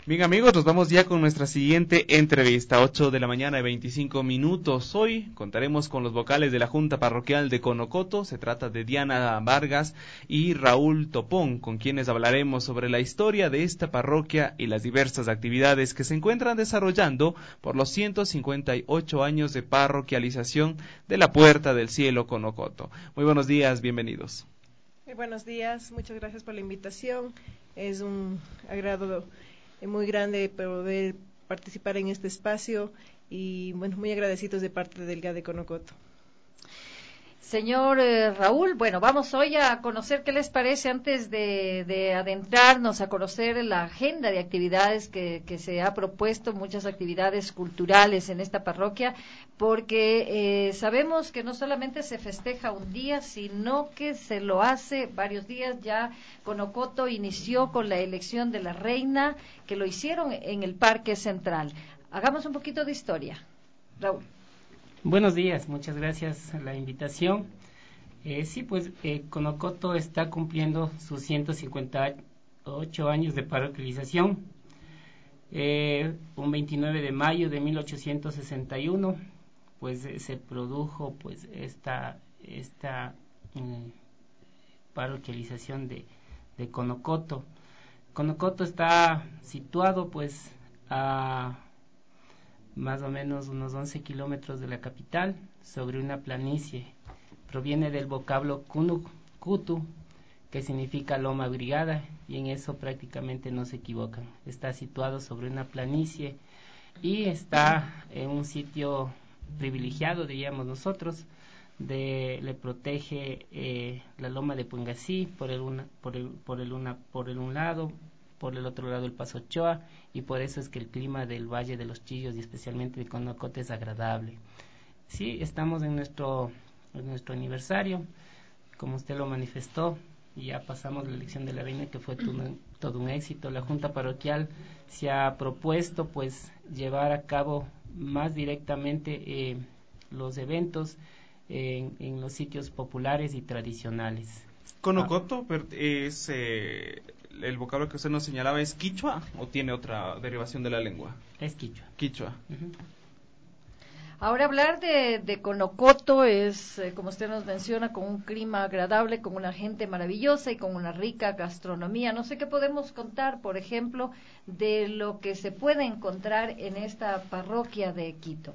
Bien amigos, nos vamos ya con nuestra siguiente entrevista, 8 de la mañana y 25 minutos. Hoy contaremos con los vocales de la Junta Parroquial de Conocoto. Se trata de Diana Vargas y Raúl Topón, con quienes hablaremos sobre la historia de esta parroquia y las diversas actividades que se encuentran desarrollando por los 158 años de parroquialización de la Puerta del Cielo Conocoto. Muy buenos días, bienvenidos. Muy buenos días, muchas gracias por la invitación. Es un agrado muy grande poder participar en este espacio y bueno, muy agradecidos de parte del GAD de Conocoto. Señor Raúl, bueno, vamos hoy a conocer qué les parece antes de adentrarnos a conocer la agenda de actividades que se ha propuesto, muchas actividades culturales en esta parroquia, porque sabemos que no solamente se festeja un día, sino que se lo hace varios días. Ya Conocoto inició con la elección de la reina, que lo hicieron en el Parque Central. Hagamos un poquito de historia, Raúl. Buenos días, muchas gracias a la invitación. Sí, pues Conocoto está cumpliendo sus 158 años de parroquialización. Un 29 de mayo de 1861, pues se produjo pues esta parroquialización de Conocoto. Conocoto está situado pues a más o menos unos 11 kilómetros de la capital, sobre una planicie. Proviene del vocablo kutu, que significa loma abrigada, y en eso prácticamente no se equivocan. Está situado sobre una planicie y está en un sitio privilegiado, diríamos nosotros. Le protege la loma de Pungasí por el un lado, por el otro lado el Paso Ochoa, y por eso es que el clima del Valle de los Chillos y especialmente de Conocoto es agradable. Sí, estamos en nuestro aniversario, como usted lo manifestó, y ya pasamos la elección de la reina, que fue todo un éxito. La Junta Parroquial se ha propuesto pues llevar a cabo más directamente los eventos en los sitios populares y tradicionales. Conocoto es el vocablo que usted nos señalaba, ¿es quichua o tiene otra derivación de la lengua? Es quichua. Quichua. Uh-huh. Ahora hablar de Conocoto es, como usted nos menciona, con un clima agradable, con una gente maravillosa y con una rica gastronomía. No sé qué podemos contar, por ejemplo, de lo que se puede encontrar en esta parroquia de Quito.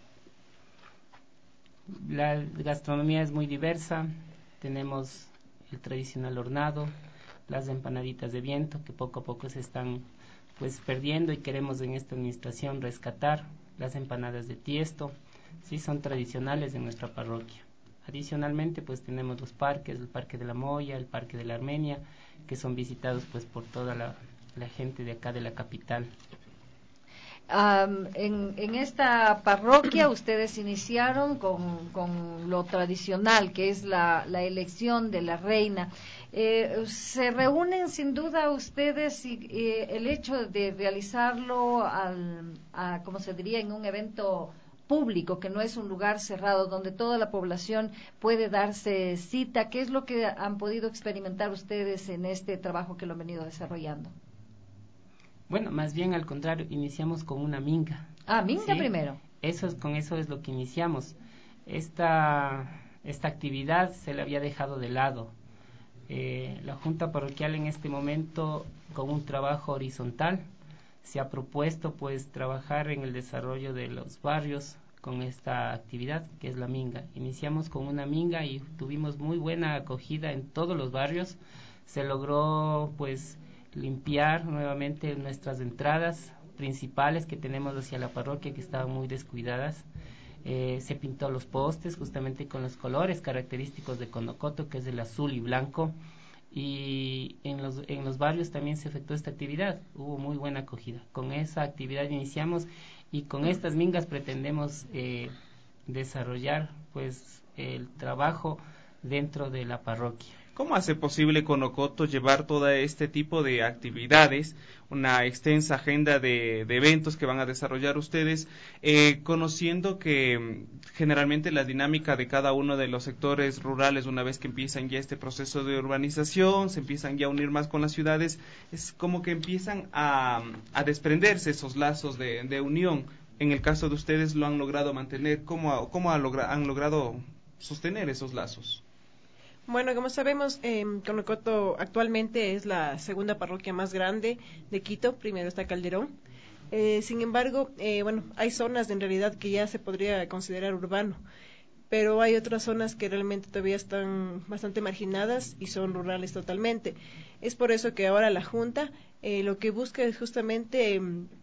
La gastronomía es muy diversa. Tenemos el tradicional hornado, las empanaditas de viento, que poco a poco se están pues perdiendo y queremos en esta administración rescatar. Las empanadas de tiesto, sí, son tradicionales de nuestra parroquia. Adicionalmente pues tenemos los parques, el Parque de la Moya, el Parque de la Armenia, que son visitados pues por toda la gente de acá de la capital. En esta parroquia ustedes iniciaron con lo tradicional, que es la elección de la reina. Se reúnen sin duda ustedes y el hecho de realizarlo como se diría, en un evento público, que no es un lugar cerrado donde toda la población puede darse cita. ¿Qué es lo que han podido experimentar ustedes en este trabajo que lo han venido desarrollando? Bueno, más bien al contrario, iniciamos con una minga. Minga, ¿sí? Primero. Con eso es lo que iniciamos. Esta actividad se le había dejado de lado. La Junta Parroquial en este momento, con un trabajo horizontal, se ha propuesto pues trabajar en el desarrollo de los barrios con esta actividad, que es la minga. Iniciamos con una minga y tuvimos muy buena acogida en todos los barrios. Se logró pues limpiar nuevamente nuestras entradas principales que tenemos hacia la parroquia, que estaban muy descuidadas. Se pintó los postes justamente con los colores característicos de Conocoto, que es el azul y blanco, y en los barrios también se efectuó esta actividad. Hubo muy buena acogida. Con esa actividad iniciamos y con estas mingas pretendemos desarrollar pues el trabajo dentro de la parroquia. ¿Cómo hace posible Conocoto llevar todo este tipo de actividades, una extensa agenda de eventos que van a desarrollar ustedes, conociendo que generalmente la dinámica de cada uno de los sectores rurales, una vez que empiezan ya este proceso de urbanización, se empiezan ya a unir más con las ciudades, es como que empiezan a desprenderse esos lazos de unión? En el caso de ustedes lo han logrado mantener. ¿Cómo han logrado sostener esos lazos? Bueno, como sabemos, Conocoto actualmente es la segunda parroquia más grande de Quito. Primero está Calderón. Sin embargo, bueno, hay zonas en realidad que ya se podría considerar urbano, pero hay otras zonas que realmente todavía están bastante marginadas y son rurales totalmente. Es por eso que ahora la Junta lo que busca es justamente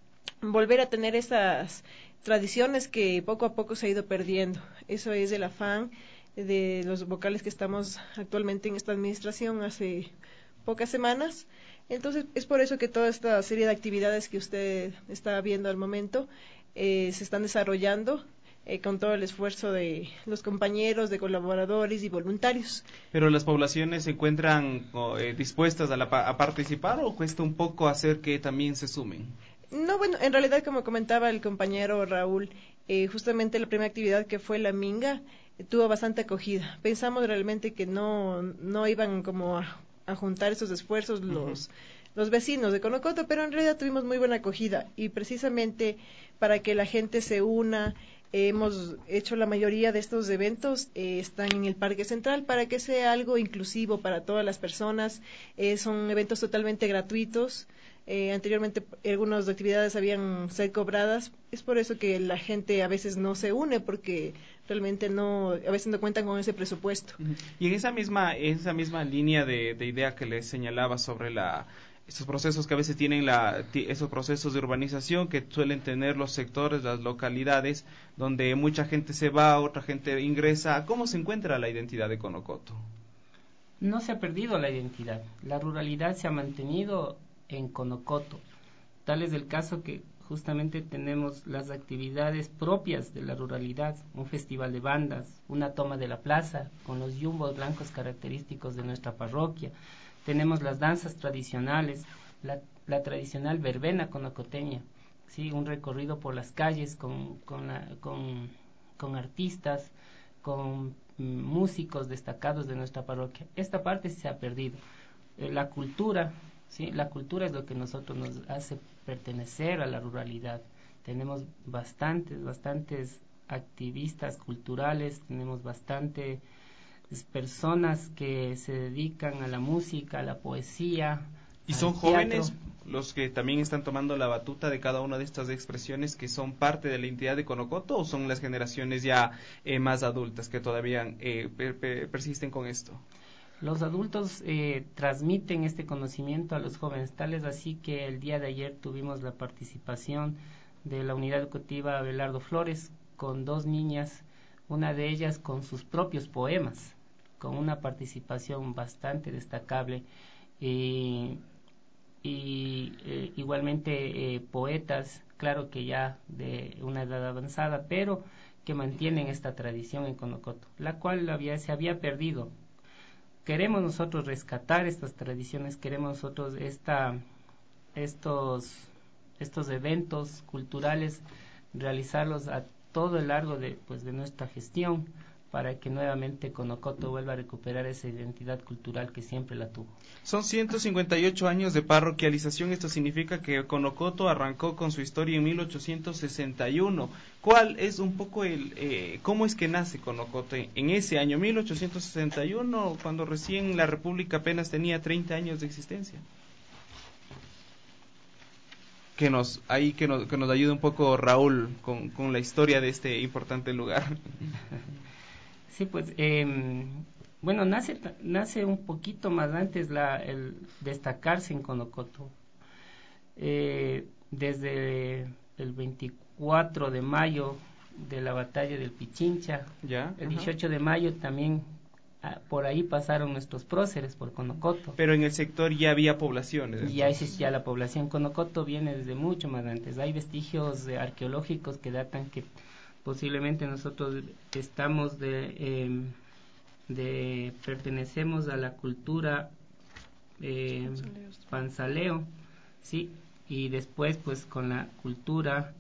volver a tener esas tradiciones que poco a poco se ha ido perdiendo. Eso es el afán de los vocales que estamos actualmente en esta administración hace pocas semanas. Entonces, es por eso que toda esta serie de actividades que usted está viendo al momento se están desarrollando con todo el esfuerzo de los compañeros, de colaboradores y voluntarios. ¿Pero las poblaciones se encuentran dispuestas a participar o cuesta un poco hacer que también se sumen? No, bueno, en realidad, como comentaba el compañero Raúl, justamente la primera actividad que fue la Minga tuvo bastante acogida. Pensamos realmente que no iban como a juntar esos esfuerzos los vecinos de Conocoto, pero en realidad tuvimos muy buena acogida y precisamente para que la gente se una, hemos hecho la mayoría de estos eventos, están en el Parque Central para que sea algo inclusivo para todas las personas. Son eventos totalmente gratuitos. Anteriormente algunas actividades habían ser cobradas, es por eso que la gente a veces no se une porque realmente a veces no cuentan con ese presupuesto. Y en esa misma línea de idea que les señalaba sobre estos procesos que a veces tienen esos procesos de urbanización que suelen tener los sectores, las localidades, donde mucha gente se va, otra gente ingresa, ¿cómo se encuentra la identidad de Conocoto? No se ha perdido la identidad, la ruralidad se ha mantenido en Conocoto. Tal es el caso que justamente tenemos las actividades propias de la ruralidad, un festival de bandas, una toma de la plaza con los yumbos blancos característicos de nuestra parroquia. Tenemos las danzas tradicionales, la tradicional verbena conocoteña, ¿sí? Un recorrido por las calles con artistas, con músicos destacados de nuestra parroquia. Esta parte se ha perdido. La cultura, ¿sí? La cultura es lo que nosotros nos hace pertenecer a la ruralidad. Tenemos bastantes activistas culturales, tenemos bastantes personas que se dedican a la música, a la poesía. ¿Y son jóvenes los que también están tomando la batuta de cada una de estas expresiones que son parte de la identidad de Conocoto, o son las generaciones ya más adultas que todavía persisten con esto? Los adultos transmiten este conocimiento a los jóvenes, tal es así que el día de ayer tuvimos la participación de la unidad educativa Abelardo Flores con 2 niñas, una de ellas con sus propios poemas, con una participación bastante destacable, igualmente poetas, claro que ya de una edad avanzada, pero que mantienen esta tradición en Conocoto, la cual se había perdido. Queremos nosotros rescatar estas tradiciones, queremos nosotros estos eventos culturales realizarlos a todo el largo de nuestra gestión para que nuevamente Conocoto vuelva a recuperar esa identidad cultural que siempre la tuvo. Son 158 años de parroquialización, esto significa que Conocoto arrancó con su historia en 1861. ¿Cuál es un poco cómo es que nace Conocoto en ese año 1861, cuando recién la República apenas tenía 30 años de existencia? Que nos ayude un poco Raúl con la historia de este importante lugar. Sí, pues, bueno, nace un poquito más antes el destacarse en Conocoto. Desde el 24 de mayo de la batalla del Pichincha, ¿Ya? El 18 de mayo también por ahí pasaron nuestros próceres por Conocoto. Pero en el sector ya había poblaciones. Ya existía la población. Conocoto viene desde mucho más antes. Hay vestigios arqueológicos que datan que posiblemente nosotros estamos pertenecemos a la cultura panzaleo, sí, y después pues con la cultura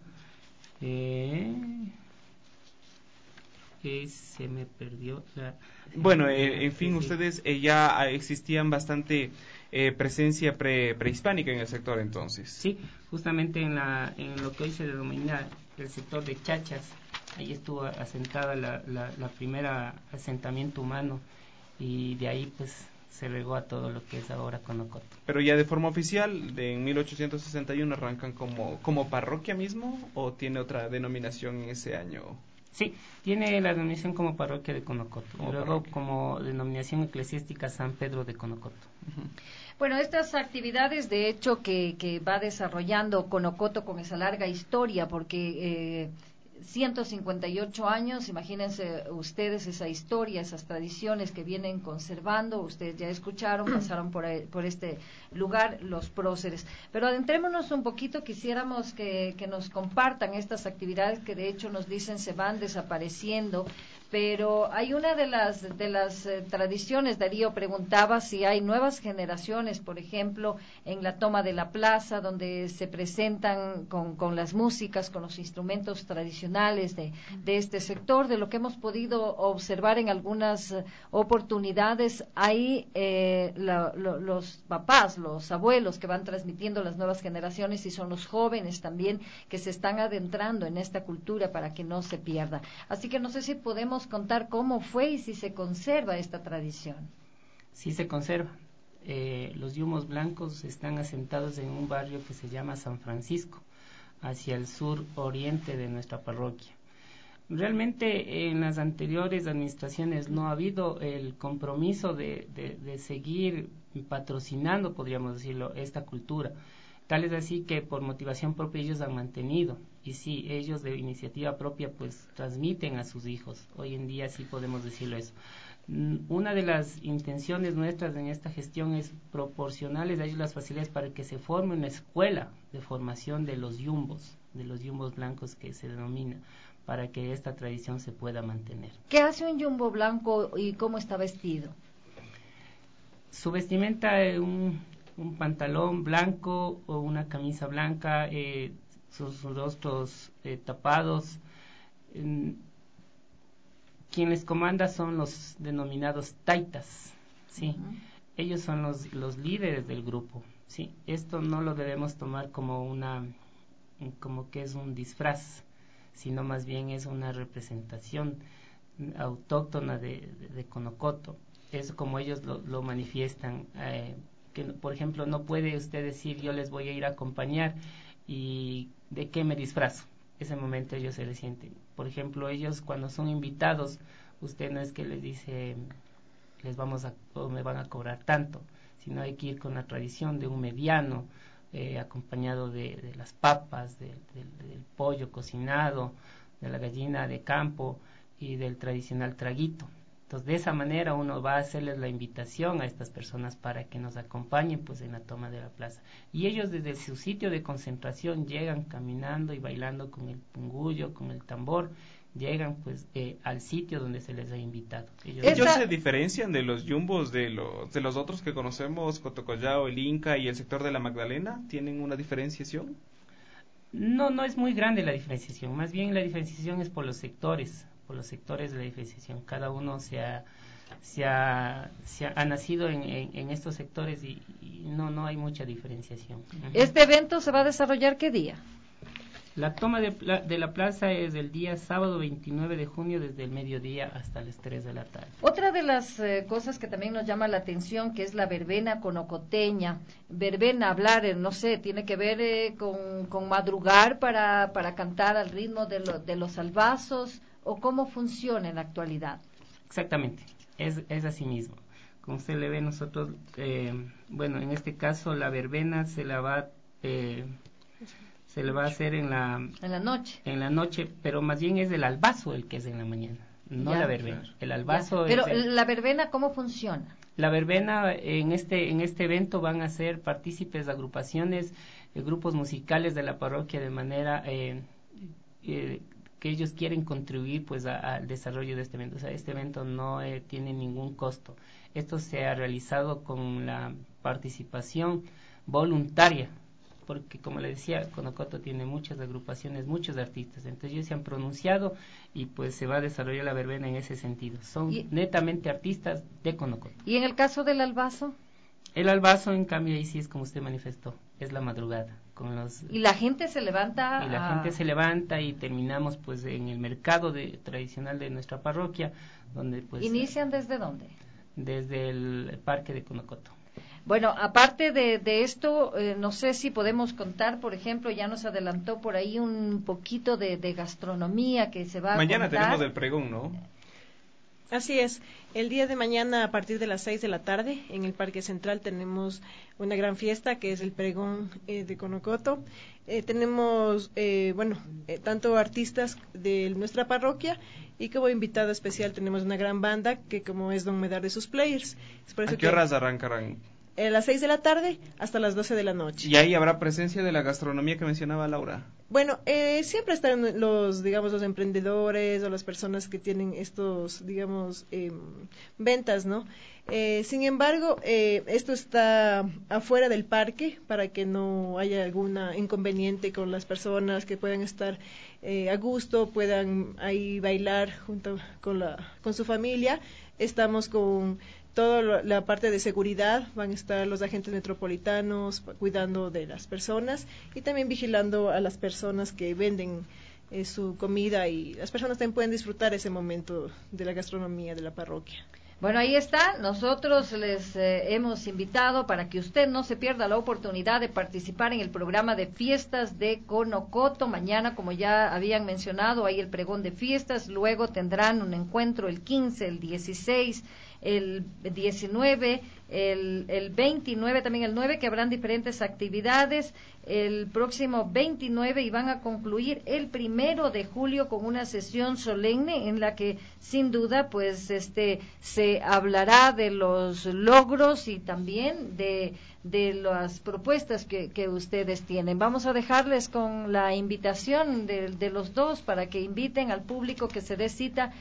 se me perdió bueno, en fin, ustedes ya existían bastante presencia prehispánica en el sector entonces. Sí, justamente en lo que hoy se denomina el sector de Chachas, ahí estuvo asentada la primera asentamiento humano, y de ahí pues se regó a todo lo que es ahora Conocoto. Pero ya de forma oficial, en 1861 arrancan como parroquia mismo, ¿o tiene otra denominación en ese año? Sí, tiene la denominación como parroquia de Conocoto, y luego parroquia, como denominación eclesiástica San Pedro de Conocoto. Uh-huh. Bueno, estas actividades de hecho que va desarrollando Conocoto con esa larga historia, porque 158 años, imagínense ustedes esa historia, esas tradiciones que vienen conservando, ustedes ya escucharon, pasaron por este lugar los próceres. Pero adentrémonos un poquito, quisiéramos que nos compartan estas actividades que de hecho nos dicen se van desapareciendo, pero hay una de las tradiciones, Darío preguntaba si hay nuevas generaciones, por ejemplo, en la toma de la plaza, donde se presentan con las músicas, con los instrumentos tradicionales de este sector. De lo que hemos podido observar en algunas oportunidades, hay los papás, los abuelos que van transmitiendo las nuevas generaciones, y son los jóvenes también que se están adentrando en esta cultura para que no se pierda. Así que no sé si podemos contar cómo fue y si se conserva esta tradición. Sí se conserva. Los yumos blancos están asentados en un barrio que se llama San Francisco, hacia el sur oriente de nuestra parroquia. Realmente en las anteriores administraciones no ha habido el compromiso de seguir patrocinando, podríamos decirlo, esta cultura. Tal es así que por motivación propia ellos han mantenido, y sí, ellos de iniciativa propia pues transmiten a sus hijos. Hoy en día sí podemos decirlo eso. Una de las intenciones nuestras en esta gestión es proporcionarles a ellos las facilidades para que se forme una escuela de formación de los yumbos blancos que se denomina, para que esta tradición se pueda mantener. ¿Qué hace un yumbo blanco y cómo está vestido? Su vestimenta es un pantalón blanco o una camisa blanca, sus rostros tapados. Quien les comanda son los denominados taitas, ¿sí? Uh-huh. Ellos son los líderes del grupo, ¿sí? Esto no lo debemos tomar como que es un disfraz, sino más bien es una representación autóctona de Conocoto. Es como ellos lo manifiestan. Que por ejemplo no puede usted decir yo les voy a ir a acompañar y ¿de qué me disfrazo? Ese momento ellos se resienten. Por ejemplo, ellos cuando son invitados, usted no es que les dice me van a cobrar tanto, sino hay que ir con la tradición de un mediano, acompañado de las papas, del pollo cocinado, de la gallina de campo y del tradicional traguito. Entonces, de esa manera uno va a hacerles la invitación a estas personas para que nos acompañen pues en la toma de la plaza. Y ellos desde su sitio de concentración llegan caminando y bailando con el pungullo, con el tambor, llegan pues al sitio donde se les ha invitado. ¿Ellos se diferencian de los yumbos de los otros que conocemos, Cotocollao, el Inca y el sector de la Magdalena? ¿Tienen una diferenciación? No es muy grande la diferenciación, más bien la diferenciación es por los sectores de la diferenciación. Cada uno se ha nacido en estos sectores y no hay mucha diferenciación. ¿Este evento se va a desarrollar qué día? La toma de la plaza es el día sábado 29 de junio desde el mediodía hasta las 3 de la tarde. Otra de las cosas que también nos llama la atención, que es la verbena conocoteña. Verbena, hablar, no sé, tiene que ver con madrugar para cantar al ritmo de los albazos, o cómo funciona en la actualidad. Exactamente, es así mismo. Como usted le ve, nosotros, en este caso la verbena se le va a hacer en la noche, pero más bien es el albazo el que es en la mañana, no la verbena. Claro. El albazo. Pero la verbena, ¿cómo funciona? La verbena en este evento van a ser partícipes de agrupaciones, grupos musicales de la parroquia de manera que ellos quieren contribuir pues al desarrollo de este evento. O sea, este evento no tiene ningún costo. Esto se ha realizado con la participación voluntaria, porque como le decía, Conocoto tiene muchas agrupaciones, muchos artistas, entonces ellos se han pronunciado y pues se va a desarrollar la verbena en ese sentido. Son netamente artistas de Conocoto. ¿Y en el caso del albazo? El albazo, en cambio, ahí sí es como usted manifestó, es la madrugada. Y la gente se levanta. Y la gente se levanta y terminamos pues en el mercado tradicional de nuestra parroquia, donde pues... ¿Inician desde dónde? Desde el parque de Conocoto. Bueno, aparte de esto, no sé si podemos contar, por ejemplo, ya nos adelantó por ahí un poquito de gastronomía que se va mañana a contar. Tenemos el pregón, ¿no? Así es, el día de mañana a partir de las 6 de la tarde en el Parque Central tenemos una gran fiesta que es el pregón de Conocoto. Tenemos, tanto artistas de nuestra parroquia y como invitado especial tenemos una gran banda que como es Don Medar de sus Players. Es por eso ¿A qué horas arrancarán? A las 6 de la tarde hasta las 12 de la noche. ¿Y ahí habrá presencia de la gastronomía que mencionaba Laura? Bueno, siempre están los emprendedores o las personas que tienen estos, ventas, ¿no? Sin embargo, esto está afuera del parque para que no haya alguna inconveniente con las personas, que puedan estar a gusto, puedan ahí bailar junto con su familia. Estamos con toda la parte de seguridad, van a estar los agentes metropolitanos cuidando de las personas y también vigilando a las personas que venden su comida, y las personas también pueden disfrutar ese momento de la gastronomía de la parroquia. Bueno, ahí está. Nosotros les hemos invitado para que usted no se pierda la oportunidad de participar en el programa de fiestas de Conocoto. Mañana, como ya habían mencionado, hay el pregón de fiestas. Luego tendrán un encuentro el 15, el 16, el 19, el 29, también el 9, que habrán diferentes actividades. El próximo 29 y van a concluir el 1 de julio con una sesión solemne en la que sin duda pues se hablará de los logros y también de las propuestas que ustedes tienen. Vamos a dejarles con la invitación de los dos para que inviten al público que se dé cita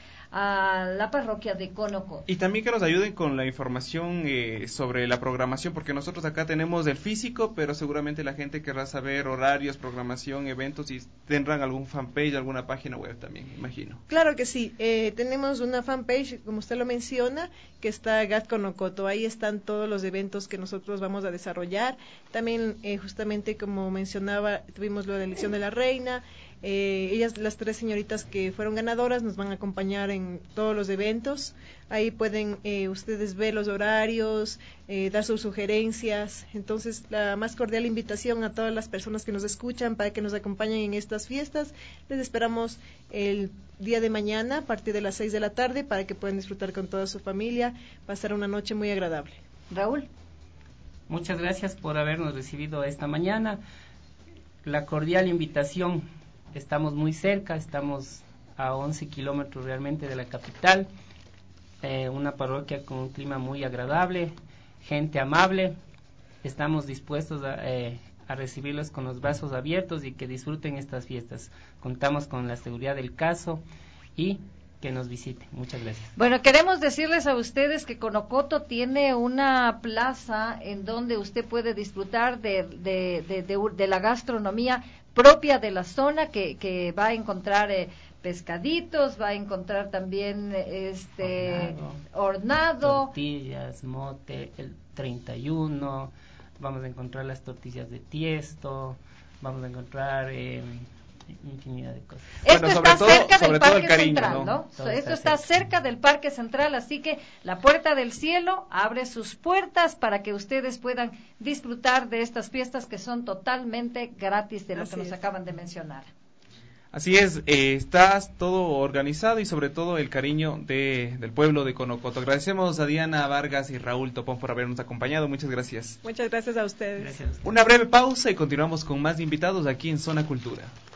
a la parroquia de Conocoto. Y también que nos ayuden con la información sobre la programación, porque nosotros acá tenemos el físico, pero seguramente la gente querrá saber horarios, programación, eventos, y tendrán algún fanpage, alguna página web también, imagino. Claro que sí, tenemos una fanpage, como usted lo menciona, que está GAT Conocoto. Ahí están todos los eventos que nosotros vamos a desarrollar. También, justamente como mencionaba, tuvimos la elección de la reina. Ellas, las 3 señoritas que fueron ganadoras, nos van a acompañar en todos los eventos. Ahí pueden ustedes ver los horarios, dar sus sugerencias. Entonces, la más cordial invitación a todas las personas que nos escuchan para que nos acompañen en estas fiestas. Les esperamos el día de mañana a partir de las 6 de la tarde para que puedan disfrutar con toda su familia, pasar una noche muy agradable. Raúl. Muchas gracias por habernos recibido esta mañana. La cordial invitación. Estamos muy cerca, estamos a 11 kilómetros realmente de la capital, una parroquia con un clima muy agradable, gente amable. Estamos dispuestos a recibirlos con los brazos abiertos y que disfruten estas fiestas. Contamos con la seguridad del caso y que nos visiten. Muchas gracias. Bueno, queremos decirles a ustedes que Conocoto tiene una plaza en donde usted puede disfrutar de la gastronomía propia de la zona, que va a encontrar pescaditos, va a encontrar también hornado, tortillas, mote, el 31, vamos a encontrar las tortillas de tiesto, vamos a encontrar infinidad de cosas. Esto está cerca del Parque cariño, Central, ¿no? Esto está cerca del Parque Central, así que la Puerta del Cielo abre sus puertas para que ustedes puedan disfrutar de estas fiestas que son totalmente gratis, de lo que nos acaban de mencionar. Así es, está todo organizado y sobre todo el cariño del pueblo de Conocoto. Agradecemos a Diana Vargas y Raúl Topón por habernos acompañado. Muchas gracias. Muchas gracias a ustedes. Gracias. Una breve pausa y continuamos con más invitados aquí en Zona Cultura.